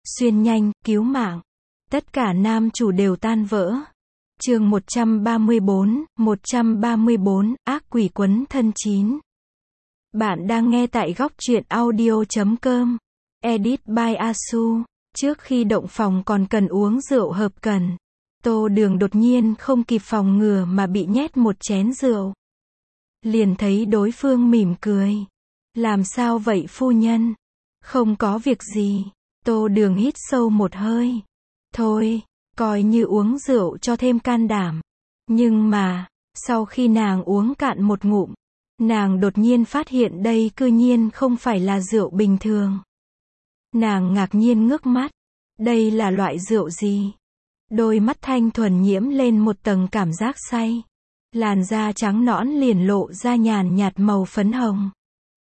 xuyên nhanh, cứu mạng. Tất cả nam chủ đều tan vỡ. Chương 134, ác quỷ quấn thân 9. Bạn đang nghe tại góc truyện audio.com. Edit by Asu. Trước khi động phòng còn cần uống rượu hợp cần. Tô Đường đột nhiên không kịp phòng ngừa mà bị nhét một chén rượu. Liền thấy đối phương mỉm cười. Làm sao vậy phu nhân? Không có việc gì. Tô Đường hít sâu một hơi. Thôi, coi như uống rượu cho thêm can đảm. Nhưng mà, sau khi nàng uống cạn một ngụm, nàng đột nhiên phát hiện đây cư nhiên không phải là rượu bình thường. Nàng ngạc nhiên ngước mắt. Đây là loại rượu gì? Đôi mắt thanh thuần nhiễm lên một tầng cảm giác say. Làn da trắng nõn liền lộ ra nhàn nhạt màu phấn hồng.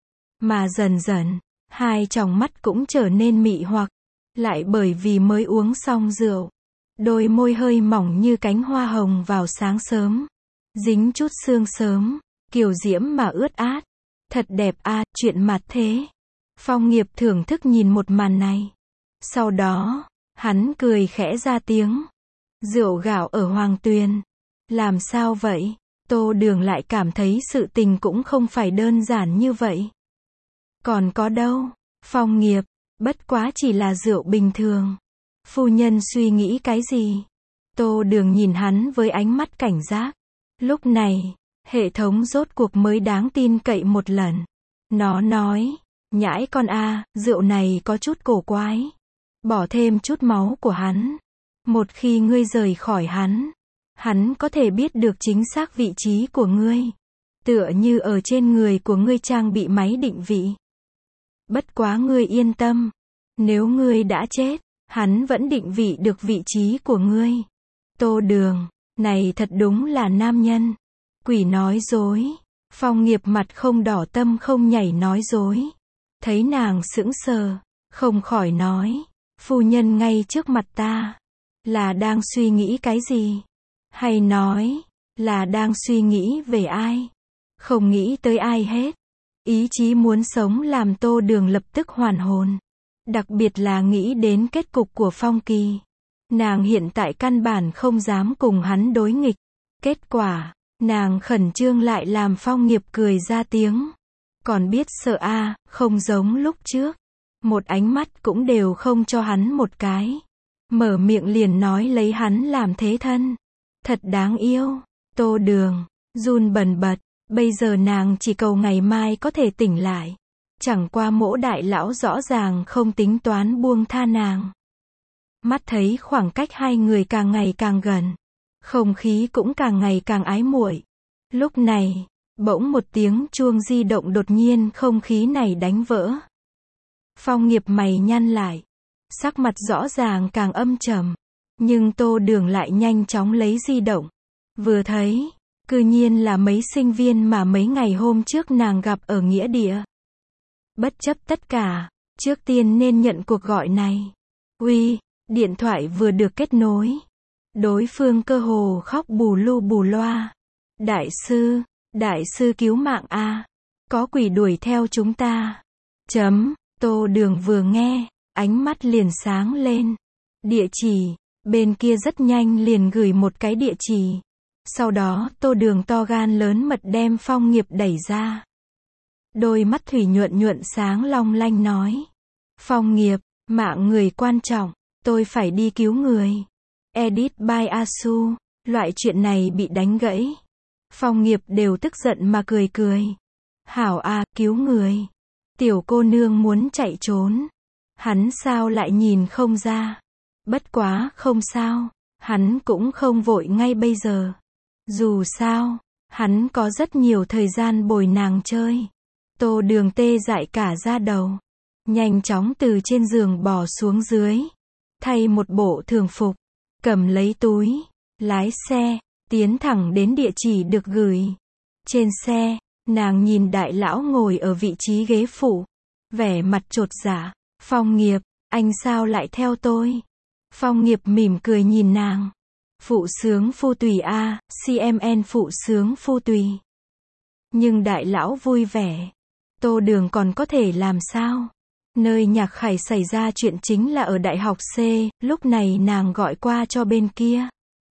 Mà dần dần, hai tròng mắt cũng trở nên mị hoặc. Lại bởi vì mới uống xong rượu. Đôi môi hơi mỏng như cánh hoa hồng vào sáng sớm. Dính chút sương sớm, kiều diễm mà ướt át. Thật đẹp a, chuyện mặt thế. Phong Nghiệp thưởng thức nhìn một màn này. Sau đó, hắn cười khẽ ra tiếng. Rượu gạo ở Hoàng Tuyền. Làm sao vậy? Tô Đường lại cảm thấy sự tình cũng không phải đơn giản như vậy. Còn có đâu? Phong Nghiệp, bất quá chỉ là rượu bình thường. Phu nhân suy nghĩ cái gì? Tô Đường nhìn hắn với ánh mắt cảnh giác. Lúc này, hệ thống rốt cuộc mới đáng tin cậy một lần. Nó nói, nhãi con a, rượu này có chút cổ quái. Bỏ thêm chút máu của hắn. Một khi ngươi rời khỏi hắn có thể biết được chính xác vị trí của ngươi. Tựa như ở trên người của ngươi trang bị máy định vị. Bất quá ngươi yên tâm. Nếu ngươi đã chết, hắn vẫn định vị được vị trí của ngươi. Tô Đường, này thật đúng là nam nhân. Quỷ nói dối. Phong Nghiệp mặt không đỏ tâm không nhảy nói dối. Thấy nàng sững sờ, không khỏi nói. Phu nhân ngay trước mặt ta. Là đang suy nghĩ cái gì? Hay nói, là đang suy nghĩ về ai? Không nghĩ tới ai hết. Ý chí muốn sống làm Tô Đường lập tức hoàn hồn. Đặc biệt là nghĩ đến kết cục của Phong Kỳ. Nàng hiện tại căn bản không dám cùng hắn đối nghịch. Kết quả, nàng khẩn trương lại làm Phong Nghiệp cười ra tiếng. Còn biết sợ a, không giống lúc trước. Một ánh mắt cũng đều không cho hắn một cái. Mở miệng liền nói lấy hắn làm thế thân. Thật đáng yêu. Tô Đường, run bần bật. Bây giờ nàng chỉ cầu ngày mai có thể tỉnh lại. Chẳng qua Mỗ đại lão rõ ràng không tính toán buông tha nàng. Mắt thấy khoảng cách hai người càng ngày càng gần. Không khí cũng càng ngày càng ái muội. Lúc này, bỗng một tiếng chuông di động đột nhiên không khí này đánh vỡ. Phong Nghiệp mày nhăn lại. Sắc mặt rõ ràng càng âm trầm. Nhưng Tô Đường lại nhanh chóng lấy di động. Vừa thấy, cư nhiên là mấy sinh viên mà mấy ngày hôm trước nàng gặp ở nghĩa địa. Bất chấp tất cả, trước tiên nên nhận cuộc gọi này. Uy, điện thoại vừa được kết nối. Đối phương cơ hồ khóc bù lu bù loa. Đại sư cứu mạng a, có quỷ đuổi theo chúng ta. Tô Đường vừa nghe, ánh mắt liền sáng lên. Địa chỉ, bên kia rất nhanh liền gửi một cái địa chỉ. Sau đó Tô Đường to gan lớn mật đem Phong Nghiệp đẩy ra. Đôi mắt thủy nhuận nhuận sáng long lanh nói. Phong Nghiệp, mạng người quan trọng, tôi phải đi cứu người. Edit by Asu, loại chuyện này bị đánh gãy. Phong Nghiệp đều tức giận mà cười cười. Hảo a, cứu người. Tiểu cô nương muốn chạy trốn. Hắn sao lại nhìn không ra. Bất quá không sao. Hắn cũng không vội ngay bây giờ. Dù sao, hắn có rất nhiều thời gian bồi nàng chơi. Tô Đường tê dại cả da đầu. Nhanh chóng từ trên giường bò xuống dưới. Thay một bộ thường phục. Cầm lấy túi. Lái xe. Tiến thẳng đến địa chỉ được gửi. Trên xe, nàng nhìn đại lão ngồi ở vị trí ghế phụ. Vẻ mặt chột dạ. Phong Nghiệp, anh sao lại theo tôi? Phong Nghiệp mỉm cười nhìn nàng. Phụ sướng phu tùy a, CMN phụ sướng phu tùy. Nhưng đại lão vui vẻ. Tô Đường còn có thể làm sao? Nơi Nhạc Khải xảy ra chuyện chính là ở Đại học C, lúc này nàng gọi qua cho bên kia.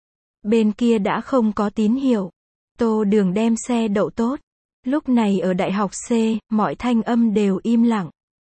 Bên kia đã không có tín hiệu. Tô Đường đem xe đậu tốt. Lúc này ở Đại học C, mọi thanh âm đều im lặng.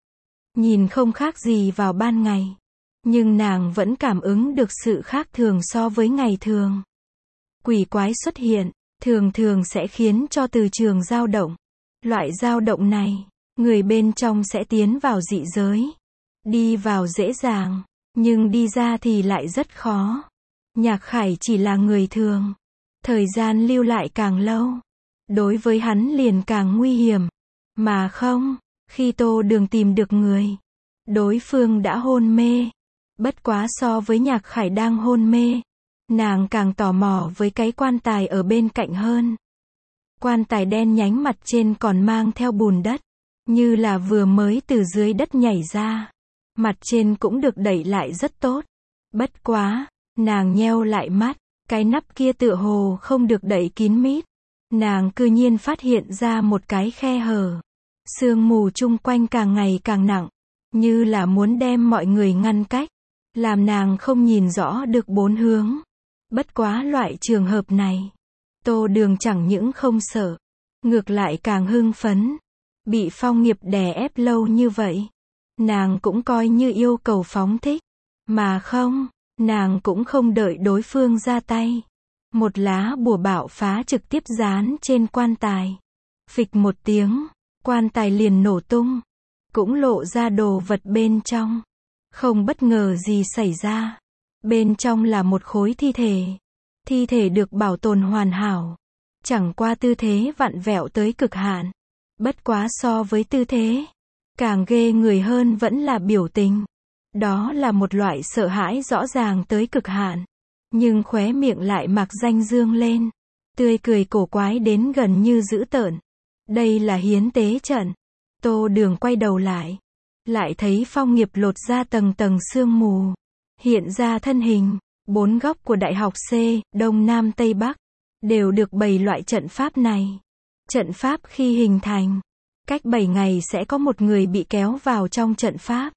Nhìn không khác gì vào ban ngày. Nhưng nàng vẫn cảm ứng được sự khác thường so với ngày thường. Quỷ quái xuất hiện, thường thường sẽ khiến cho từ trường dao động. Loại dao động này, người bên trong sẽ tiến vào dị giới. Đi vào dễ dàng, nhưng đi ra thì lại rất khó. Nhạc Khải chỉ là người thường. Thời gian lưu lại càng lâu, đối với hắn liền càng nguy hiểm. Mà không, khi Tô Đường tìm được người, đối phương đã hôn mê. Bất quá so với Nhạc Khải đang hôn mê, nàng càng tò mò với cái quan tài ở bên cạnh hơn. Quan tài đen nhánh mặt trên còn mang theo bùn đất, như là vừa mới từ dưới đất nhảy ra. Mặt trên cũng được đậy lại rất tốt. Bất quá, nàng nheo lại mắt, cái nắp kia tựa hồ không được đậy kín mít. Nàng cư nhiên phát hiện ra một cái khe hở. Sương mù chung quanh càng ngày càng nặng, như là muốn đem mọi người ngăn cách, làm nàng không nhìn rõ được bốn hướng. Bất quá loại trường hợp này, Tô Đường chẳng những không sợ, ngược lại càng hưng phấn. Bị Phong Nghiệp đè ép lâu như vậy, nàng cũng coi như yêu cầu phóng thích. Mà không, nàng cũng không đợi đối phương ra tay. Một lá bùa bạo phá trực tiếp dán trên quan tài. Phịch một tiếng, quan tài liền nổ tung, cũng lộ ra đồ vật bên trong. Không bất ngờ gì xảy ra. Bên trong là một khối thi thể. Thi thể được bảo tồn hoàn hảo. Chẳng qua tư thế vặn vẹo tới cực hạn. Bất quá so với tư thế, càng ghê người hơn vẫn là biểu tình. Đó là một loại sợ hãi rõ ràng tới cực hạn. Nhưng khóe miệng lại mạc danh dương lên. Tươi cười cổ quái đến gần như dữ tợn. Đây là hiến tế trận. Tô Đường quay đầu lại. Lại thấy Phong Nghiệp lột ra tầng tầng sương mù. Hiện ra thân hình. Bốn góc của Đại học C, Đông Nam Tây Bắc, đều được bày loại trận pháp này. Trận pháp khi hình thành, cách 7 ngày sẽ có một người bị kéo vào trong trận pháp.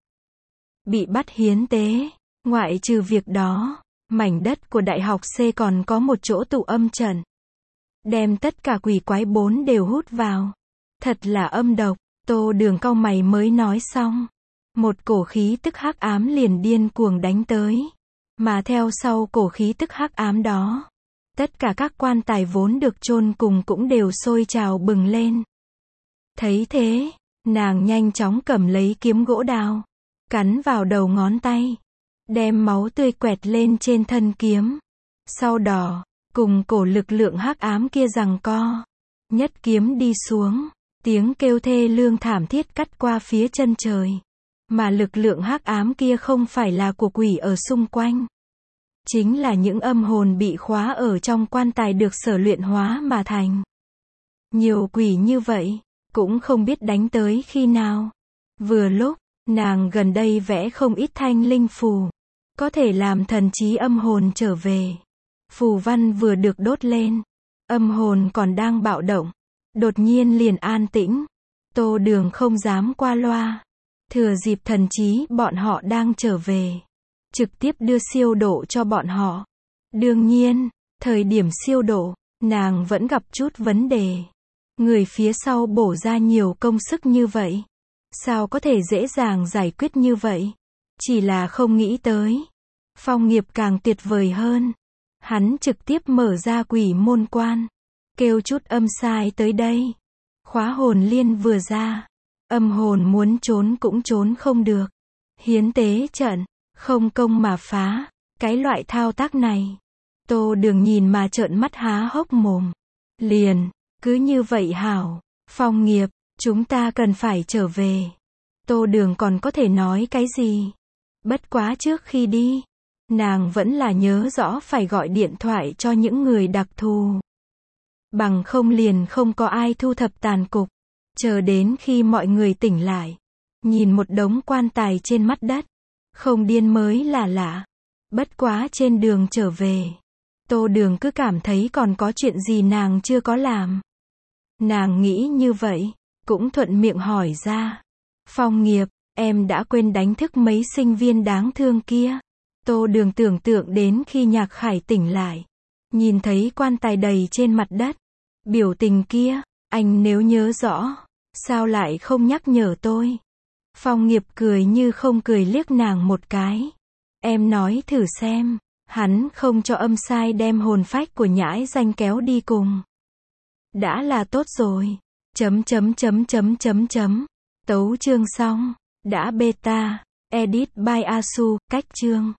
Bị bắt hiến tế. Ngoại trừ việc đó, mảnh đất của Đại học C còn có một chỗ tụ âm trận. Đem tất cả quỷ quái bốn đều hút vào. Thật là âm độc. Tô Đường cau mày mới nói xong. Một cổ khí tức hắc ám liền điên cuồng đánh tới. Mà theo sau cổ khí tức hắc ám đó, tất cả các quan tài vốn được chôn cùng cũng đều sôi trào bừng lên. Thấy thế, nàng nhanh chóng cầm lấy kiếm gỗ đào, cắn vào đầu ngón tay, đem máu tươi quẹt lên trên thân kiếm. Sau đó, cùng cổ lực lượng hắc ám kia giằng co, nhất kiếm đi xuống, tiếng kêu thê lương thảm thiết cắt qua phía chân trời. Mà lực lượng hắc ám kia không phải là của quỷ ở xung quanh, chính là những âm hồn bị khóa ở trong quan tài được sở luyện hóa mà thành. Nhiều quỷ như vậy, cũng không biết đánh tới khi nào. Vừa lúc, nàng gần đây vẽ không ít thanh linh phù, có thể làm thần trí âm hồn trở về. Phù văn vừa được đốt lên, âm hồn còn đang bạo động, đột nhiên liền an tĩnh. Tô Đường không dám qua loa, thừa dịp thần trí bọn họ đang trở về, trực tiếp đưa siêu độ cho bọn họ. Đương nhiên, thời điểm siêu độ, nàng vẫn gặp chút vấn đề. Người phía sau bổ ra nhiều công sức như vậy, sao có thể dễ dàng giải quyết như vậy? Chỉ là không nghĩ tới. Phong Nghiệp càng tuyệt vời hơn. Hắn trực tiếp mở ra quỷ môn quan, kêu chút âm sai tới đây. Khóa hồn liên vừa ra, âm hồn muốn trốn cũng trốn không được. Hiến tế trận, không công mà phá. Cái loại thao tác này, Tô Đường nhìn mà trợn mắt há hốc mồm. Liền, cứ như vậy hảo. Phong Nghiệp, chúng ta cần phải trở về. Tô Đường còn có thể nói cái gì? Bất quá trước khi đi, nàng vẫn là nhớ rõ phải gọi điện thoại cho những người đặc thù. Bằng không liền không có ai thu thập tàn cục. Chờ đến khi mọi người tỉnh lại, nhìn một đống quan tài trên mặt đất, không điên mới là lạ. Bất quá trên đường trở về, Tô Đường cứ cảm thấy còn có chuyện gì nàng chưa có làm. Nàng nghĩ như vậy, cũng thuận miệng hỏi ra. Phong Nghiệp, Em đã quên đánh thức mấy sinh viên đáng thương kia. Tô Đường tưởng tượng đến khi Nhạc Khải tỉnh lại. Nhìn thấy quan tài đầy trên mặt đất. Biểu tình kia, anh nếu nhớ rõ, sao lại không nhắc nhở tôi? Phong Nghiệp cười như không cười liếc nàng một cái. Em nói thử xem, hắn không cho âm sai đem hồn phách của nhãi danh kéo đi cùng. Đã là tốt rồi. Tấu chương xong. Đã beta. Edit by Asu. Cách chương.